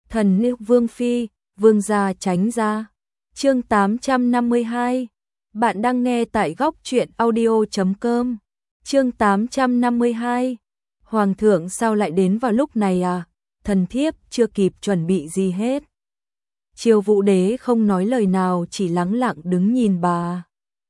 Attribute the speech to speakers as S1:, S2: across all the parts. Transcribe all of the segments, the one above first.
S1: Thần nữ Vương Phi, Vương gia tránh ra. Chương 852. Bạn đang nghe tại góc truyện audio.com. Chương 852. Hoàng thượng sao lại đến vào lúc này à? Thần thiếp chưa kịp chuẩn bị gì hết. Triều Vũ Đế không nói lời nào, chỉ lắng lặng đứng nhìn bà.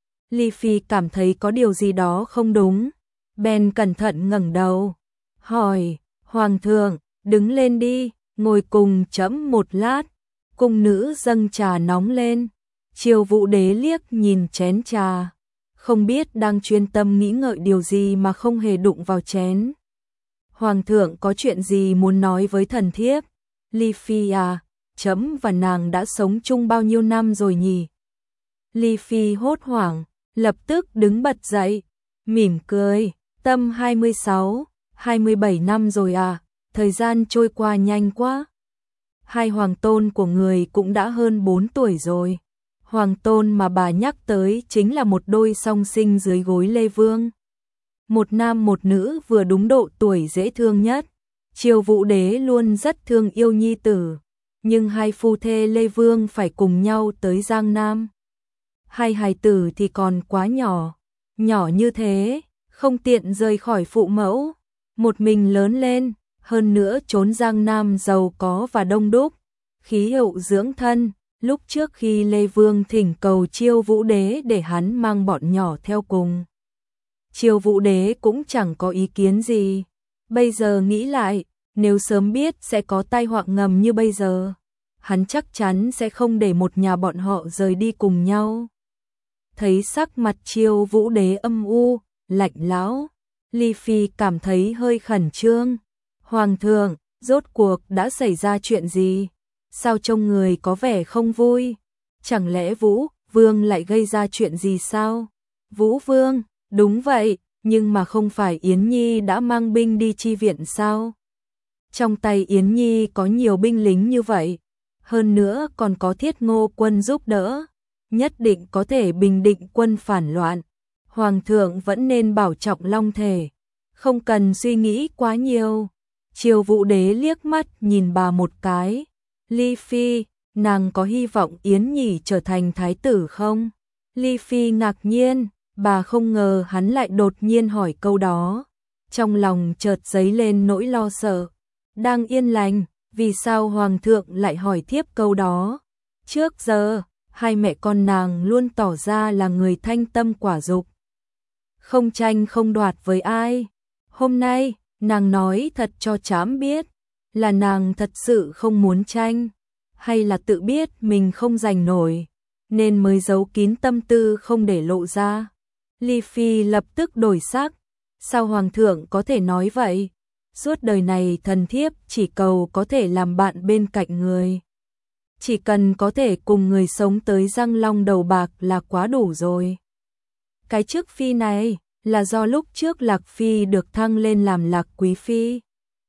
S1: Ly Phi cảm thấy có điều gì đó không đúng, bèn cẩn thận ngẩng đầu, hỏi: Hoàng thượng, đứng lên đi, ngồi cùng trẫm một lát. Cung nữ dâng trà nóng lên. Triều Vũ Đế liếc nhìn chén trà, không biết đang chuyên tâm nghĩ ngợi điều gì mà không hề đụng vào chén. Hoàng thượng có chuyện gì muốn nói với thần thiếp? Ly Phi à, trẫm và nàng đã sống chung bao nhiêu năm rồi nhỉ? Ly Phi hốt hoảng, lập tức đứng bật dậy, mỉm cười, Tâm 26, 27 năm rồi à, thời gian trôi qua nhanh quá. Hai hoàng tôn của người cũng đã hơn 4 tuổi rồi. Hoàng tôn mà bà nhắc tới chính là một đôi song sinh dưới gối Lê Vương. Một nam một nữ vừa đúng độ tuổi dễ thương nhất. Triều Vũ Đế luôn rất thương yêu nhi tử, nhưng hai phu thê Lê Vương phải cùng nhau tới Giang Nam. Hai hài tử thì còn quá nhỏ, nhỏ như thế, không tiện rời khỏi phụ mẫu, một mình lớn lên, hơn nữa chốn Giang Nam giàu có và đông đúc, khí hậu dưỡng thân. Lúc trước khi Lê Vương thỉnh cầu Triều Vũ Đế để hắn mang bọn nhỏ theo cùng, Triều Vũ Đế cũng chẳng có ý kiến gì. Bây giờ nghĩ lại, nếu sớm biết sẽ có tai họa ngầm như bây giờ, hắn chắc chắn sẽ không để một nhà bọn họ rời đi cùng nhau. Thấy sắc mặt Triều Vũ Đế âm u, lạnh lẽo, Ly Phi cảm thấy hơi khẩn trương. Hoàng thượng, rốt cuộc đã xảy ra chuyện gì? Sao trông người có vẻ không vui? Chẳng lẽ Vũ Vương lại gây ra chuyện gì sao? Vũ Vương, đúng vậy, nhưng mà không phải Yến Nhi đã mang binh đi chi viện sao? Trong tay Yến Nhi có nhiều binh lính như vậy, hơn nữa còn có Thiết Ngô quân giúp đỡ, nhất định có thể bình định quân phản loạn. Hoàng thượng vẫn nên bảo trọng long thể, không cần suy nghĩ quá nhiều. Triều Vũ Đế liếc mắt nhìn bà một cái. Ly Phi, nàng có hy vọng Yến Nhi trở thành thái tử không? Ly Phi ngạc nhiên, bà không ngờ hắn lại đột nhiên hỏi câu đó. Trong lòng chợt dấy lên nỗi lo sợ. Đang yên lành, vì sao Hoàng thượng lại hỏi thiếp câu đó? Trước giờ, hai mẹ con nàng luôn tỏ ra là người thanh tâm quả dục, không tranh không đoạt với ai. Hôm nay, nàng nói thật cho trẫm biết, là nàng thật sự không muốn tranh, hay là tự biết mình không giành nổi, nên mới giấu kín tâm tư không để lộ ra. Ly Phi lập tức đổi sắc. Sao Hoàng thượng có thể nói vậy? Suốt đời này thần thiếp chỉ cầu có thể làm bạn bên cạnh người. Chỉ cần có thể cùng người sống tới răng long đầu bạc là quá đủ rồi. Cái chức phi này là do lúc trước Lạc Phi được thăng lên làm Lạc Quý Phi.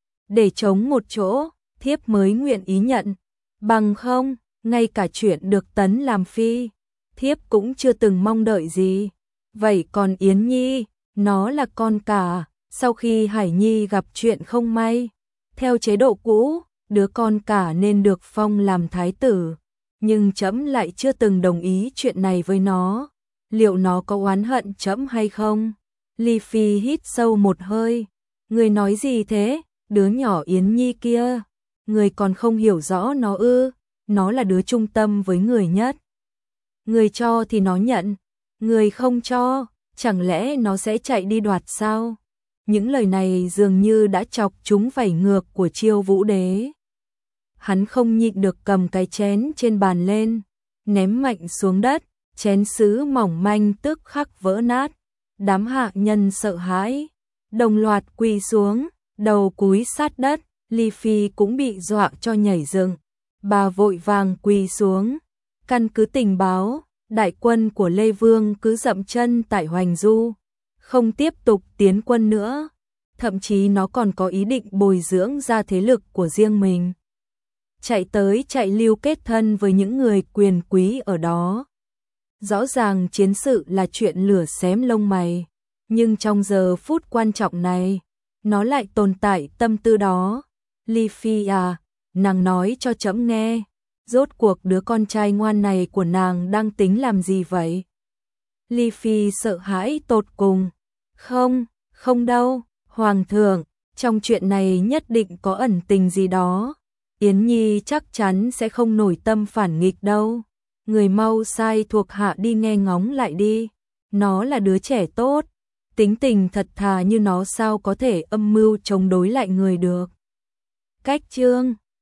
S1: Để chống một chỗ, thiếp mới nguyện ý nhận. Bằng không, ngay cả chuyện được tấn làm phi, thiếp cũng chưa từng mong đợi gì. Vậy còn Yến Nhi, nó là con cả. Sau khi Hải Nhi gặp chuyện không may, theo chế độ cũ, đứa con cả nên được phong làm thái tử. Nhưng trẫm lại chưa từng đồng ý chuyện này với nó. Liệu nó có oán hận trẫm hay không? Ly Phi hít sâu một hơi. Người nói gì thế? Đứa nhỏ Yến Nhi kia, người còn không hiểu rõ nó ư? Nó là đứa trung tâm với người nhất. Người cho thì nó nhận, người không cho, chẳng lẽ nó sẽ chạy đi đoạt sao? Những lời này dường như đã chọc trúng vảy ngược của Triều Vũ Đế. Hắn không nhịn được cầm cái chén trên bàn lên, ném mạnh xuống đất, chén sứ mỏng manh tức khắc vỡ nát. Đám hạ nhân sợ hãi, đồng loạt quỳ xuống, đầu cúi sát đất. Ly Phi cũng bị dọa cho nhảy dựng. Bà vội vàng quỳ xuống. Căn cứ tình báo, đại quân của Lê Vương cứ dậm chân tại Hoành Du, không tiếp tục tiến quân nữa. Thậm chí nó còn có ý định bồi dưỡng ra thế lực của riêng mình, chạy tới chạy lưu kết thân với những người quyền quý ở đó. Rõ ràng chiến sự là chuyện lửa xém lông mày, nhưng trong giờ phút quan trọng này, nó lại tồn tại tâm tư đó. Ly Phi à, nàng nói cho trẫm nghe, rốt cuộc đứa con trai ngoan này của nàng đang tính làm gì vậy? Ly Phi sợ hãi tột cùng. Không, không đâu, Hoàng thượng, trong chuyện này nhất định có ẩn tình gì đó. Yến Nhi chắc chắn sẽ không nổi tâm phản nghịch đâu. Người mau sai thuộc hạ đi nghe ngóng lại đi. Nó là đứa trẻ tốt, tính tình thật thà như nó sao có thể âm mưu chống đối lại người được. Cách chương